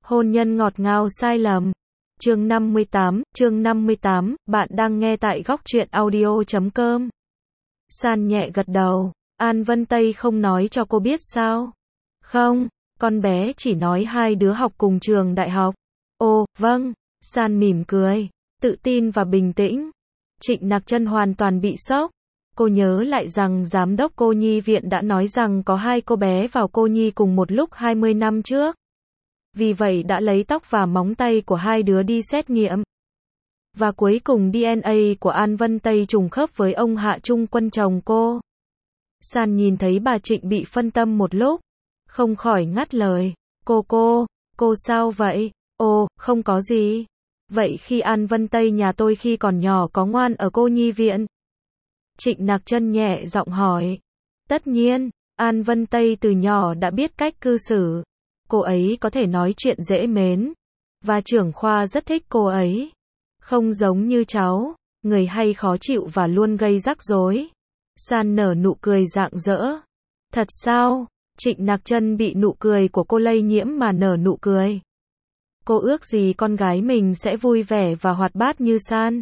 Hôn nhân ngọt ngào sai lầm. Chương 58, bạn đang nghe tại góc truyện audio.com. San nhẹ gật đầu. An Vân Tây không nói cho cô biết sao? Không, con bé chỉ nói hai đứa học cùng trường đại học. Ồ, vâng. San mỉm cười, tự tin và bình tĩnh. Trịnh Nặc Trân hoàn toàn bị sốc. Cô nhớ lại rằng giám đốc cô nhi viện đã nói rằng có hai cô bé vào cô nhi cùng một lúc 20 năm trước. Vì vậy đã lấy tóc và móng tay của hai đứa đi xét nghiệm. Và cuối cùng DNA của An Vân Tây trùng khớp với ông Hạ Trung Quân chồng cô. San nhìn thấy bà Trịnh bị phân tâm một lúc, không khỏi ngắt lời. Cô sao vậy? Ồ, không có gì. Vậy khi An Vân Tây nhà tôi khi còn nhỏ có ngoan ở cô nhi viện? Trịnh Nặc Trân nhẹ giọng hỏi. Tất nhiên, An Vân Tây từ nhỏ đã biết cách cư xử. Cô ấy có thể nói chuyện dễ mến. Và trưởng khoa rất thích cô ấy. Không giống như cháu, người hay khó chịu và luôn gây rắc rối. San nở nụ cười rạng rỡ. Thật sao? Trịnh Nặc Trân bị nụ cười của cô lây nhiễm mà nở nụ cười. Cô ước gì con gái mình sẽ vui vẻ và hoạt bát như San.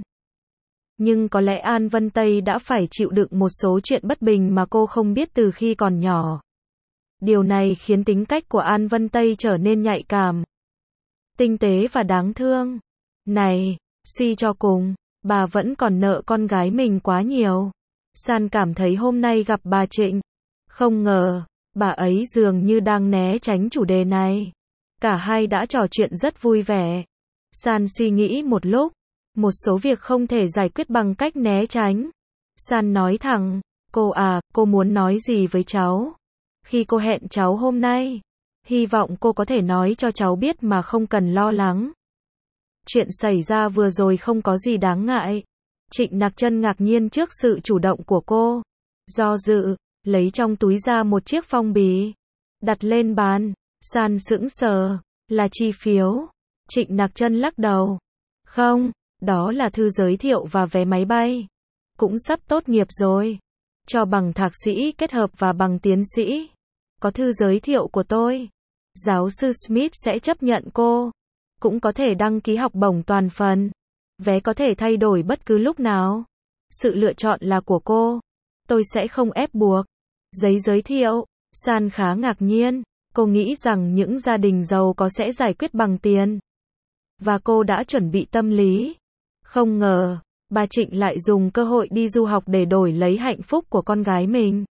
Nhưng có lẽ An Vân Tây đã phải chịu đựng một số chuyện bất bình mà cô không biết từ khi còn nhỏ. Điều này khiến tính cách của An Vân Tây trở nên nhạy cảm, tinh tế và đáng thương. Này, suy cho cùng, bà vẫn còn nợ con gái mình quá nhiều. San cảm thấy hôm nay gặp bà Trịnh, không ngờ, bà ấy dường như đang né tránh chủ đề này. Cả hai đã trò chuyện rất vui vẻ. San suy nghĩ một lúc, một số việc không thể giải quyết bằng cách né tránh. San nói thẳng, cô muốn nói gì với cháu? Khi cô hẹn cháu hôm nay, hy vọng cô có thể nói cho cháu biết mà không cần lo lắng. Chuyện xảy ra vừa rồi không có gì đáng ngại. Trịnh Nặc Trân ngạc nhiên trước sự chủ động của cô. Do dự, lấy trong túi ra một chiếc phong bì, đặt lên bàn. San sững sờ, là chi phiếu. Trịnh Nặc Trân lắc đầu. Không, đó là thư giới thiệu và vé máy bay. Cũng sắp tốt nghiệp rồi. Cho bằng thạc sĩ kết hợp và bằng tiến sĩ. Có thư giới thiệu của tôi. Giáo sư Smith sẽ chấp nhận cô. Cũng có thể đăng ký học bổng toàn phần. Vé có thể thay đổi bất cứ lúc nào. Sự lựa chọn là của cô. Tôi sẽ không ép buộc. Giấy giới thiệu. San khá ngạc nhiên. Cô nghĩ rằng những gia đình giàu có sẽ giải quyết bằng tiền. Và cô đã chuẩn bị tâm lý. Không ngờ, bà Trịnh lại dùng cơ hội đi du học để đổi lấy hạnh phúc của con gái mình.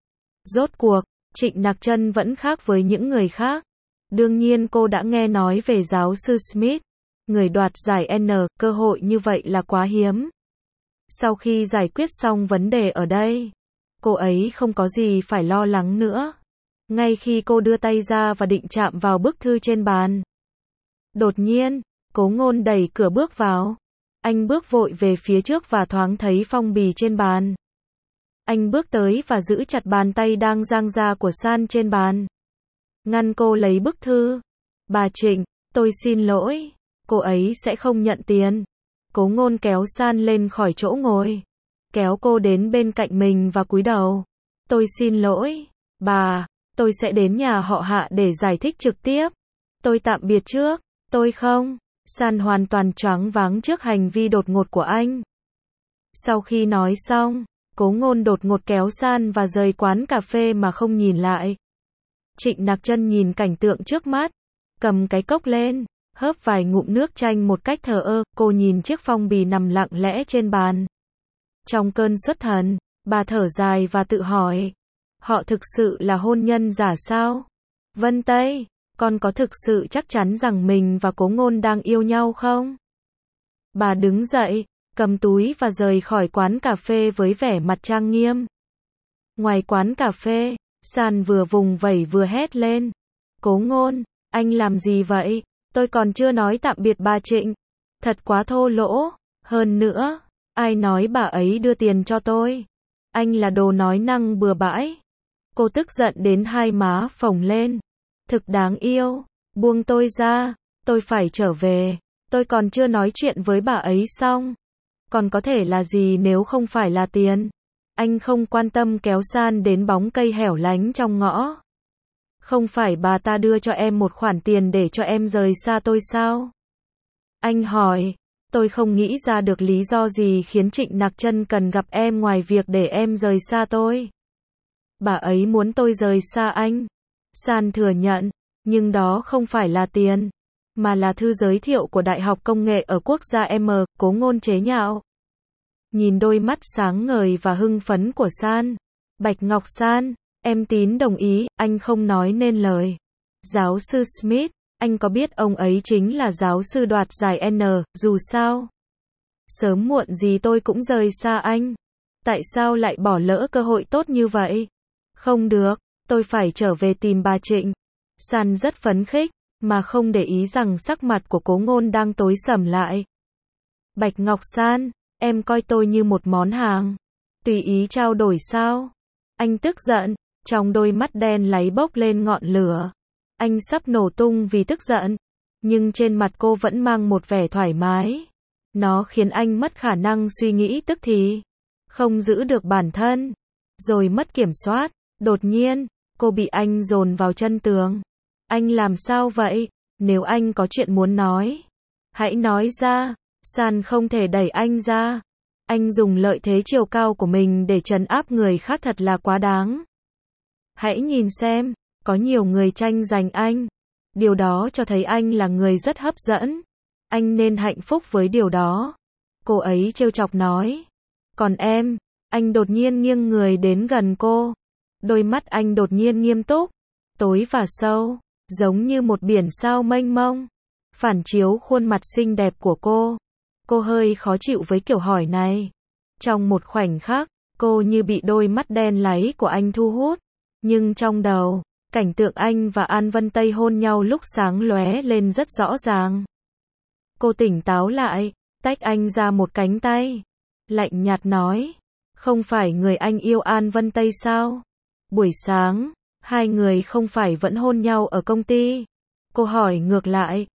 Rốt cuộc, Trịnh Nặc Trân vẫn khác với những người khác. Đương nhiên cô đã nghe nói về giáo sư Smith, người đoạt giải N, cơ hội như vậy là quá hiếm. Sau khi giải quyết xong vấn đề ở đây, cô ấy không có gì phải lo lắng nữa. Ngay khi cô đưa tay ra và định chạm vào bức thư trên bàn, đột nhiên, Cố Ngôn đẩy cửa bước vào. Anh bước vội về phía trước và thoáng thấy phong bì trên bàn. Anh bước tới và giữ chặt bàn tay đang dang ra của San trên bàn. Ngăn cô lấy bức thư. Bà Trịnh, tôi xin lỗi. Cô ấy sẽ không nhận tiền. Cố Ngôn kéo San lên khỏi chỗ ngồi. Kéo cô đến bên cạnh mình và cúi đầu. Tôi xin lỗi, bà. Tôi sẽ đến nhà họ Hạ để giải thích trực tiếp. Tôi tạm biệt trước. Tôi không. San hoàn toàn choáng váng trước hành vi đột ngột của anh. Sau khi nói xong, Cố Ngôn đột ngột kéo San và rời quán cà phê mà không nhìn lại. Trịnh Nặc Trân nhìn cảnh tượng trước mắt, cầm cái cốc lên, hớp vài ngụm nước chanh một cách thờ ơ. Cô nhìn chiếc phong bì nằm lặng lẽ trên bàn. Trong cơn xuất thần, bà thở dài và tự hỏi, họ thực sự là hôn nhân giả sao? Vân Tây, con có thực sự chắc chắn rằng mình và Cố Ngôn đang yêu nhau không? Bà đứng dậy, cầm túi và rời khỏi quán cà phê với vẻ mặt trang nghiêm. Ngoài quán cà phê, San vừa vùng vẩy vừa hét lên. Cố Ngôn, anh làm gì vậy? Tôi còn chưa nói tạm biệt bà Trịnh. Thật quá thô lỗ. Hơn nữa, ai nói bà ấy đưa tiền cho tôi? Anh là đồ nói năng bừa bãi. Cô tức giận đến hai má phồng lên. Thực đáng yêu. Buông tôi ra. Tôi phải trở về. Tôi còn chưa nói chuyện với bà ấy xong. Còn có thể là gì nếu không phải là tiền? Anh không quan tâm kéo San đến bóng cây hẻo lánh trong ngõ. Không phải bà ta đưa cho em một khoản tiền để cho em rời xa tôi sao? Anh hỏi, tôi không nghĩ ra được lý do gì khiến Trịnh Nặc Trân cần gặp em ngoài việc để em rời xa tôi. Bà ấy muốn tôi rời xa anh. San thừa nhận, nhưng đó không phải là tiền, mà là thư giới thiệu của Đại học Công nghệ ở quốc gia M, Cố Ngôn chế nhạo. Nhìn đôi mắt sáng ngời và hưng phấn của San. Bạch Ngọc San, em tín đồng ý, anh không nói nên lời. Giáo sư Smith, anh có biết ông ấy chính là giáo sư đoạt giải N, dù sao. Sớm muộn gì tôi cũng rời xa anh. Tại sao lại bỏ lỡ cơ hội tốt như vậy? Không được, tôi phải trở về tìm bà Trịnh. San rất phấn khích, mà không để ý rằng sắc mặt của Cố Ngôn đang tối sầm lại. Bạch Ngọc San, em coi tôi như một món hàng. Tùy ý trao đổi sao? Anh tức giận, trong đôi mắt đen láy bốc lên ngọn lửa. Anh sắp nổ tung vì tức giận, nhưng trên mặt cô vẫn mang một vẻ thoải mái. Nó khiến anh mất khả năng suy nghĩ tức thì, không giữ được bản thân, rồi mất kiểm soát. Đột nhiên, cô bị anh dồn vào chân tường. Anh làm sao vậy? Nếu anh có chuyện muốn nói, hãy nói ra. San không thể đẩy anh ra. Anh dùng lợi thế chiều cao của mình để trấn áp người khác thật là quá đáng. Hãy nhìn xem, có nhiều người tranh giành anh. Điều đó cho thấy anh là người rất hấp dẫn. Anh nên hạnh phúc với điều đó. Cô ấy trêu chọc nói. Còn em, anh đột nhiên nghiêng người đến gần cô. Đôi mắt anh đột nhiên nghiêm túc, tối và sâu, giống như một biển sao mênh mông, phản chiếu khuôn mặt xinh đẹp của cô. Cô hơi khó chịu với kiểu hỏi này. Trong một khoảnh khắc, cô như bị đôi mắt đen láy của anh thu hút. Nhưng trong đầu, cảnh tượng anh và An Vân Tây hôn nhau lúc sáng lóe lên rất rõ ràng. Cô tỉnh táo lại, tách anh ra một cánh tay. Lạnh nhạt nói, không phải người anh yêu An Vân Tây sao? Buổi sáng, hai người không phải vẫn hôn nhau ở công ty? Cô hỏi ngược lại,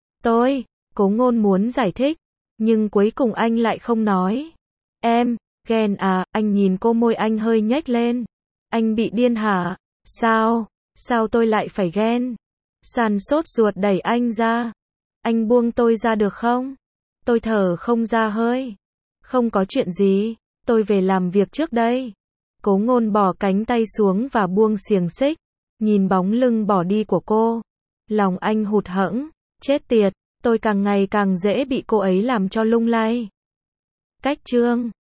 Cố Ngôn muốn giải thích, nhưng cuối cùng anh lại không nói. Em, ghen à? Anh nhìn cô, môi anh hơi nhếch lên. Anh bị điên hả? Sao tôi lại phải ghen? San sốt ruột đẩy anh ra. Anh buông tôi ra được không? Tôi thở không ra hơi. Không có chuyện gì, tôi về làm việc trước đây. Cố Ngôn bỏ cánh tay xuống và buông xiềng xích. Nhìn bóng lưng bỏ đi của cô, lòng anh hụt hẫng. Chết tiệt, tôi càng ngày càng dễ bị cô ấy làm cho lung lay. Cách chương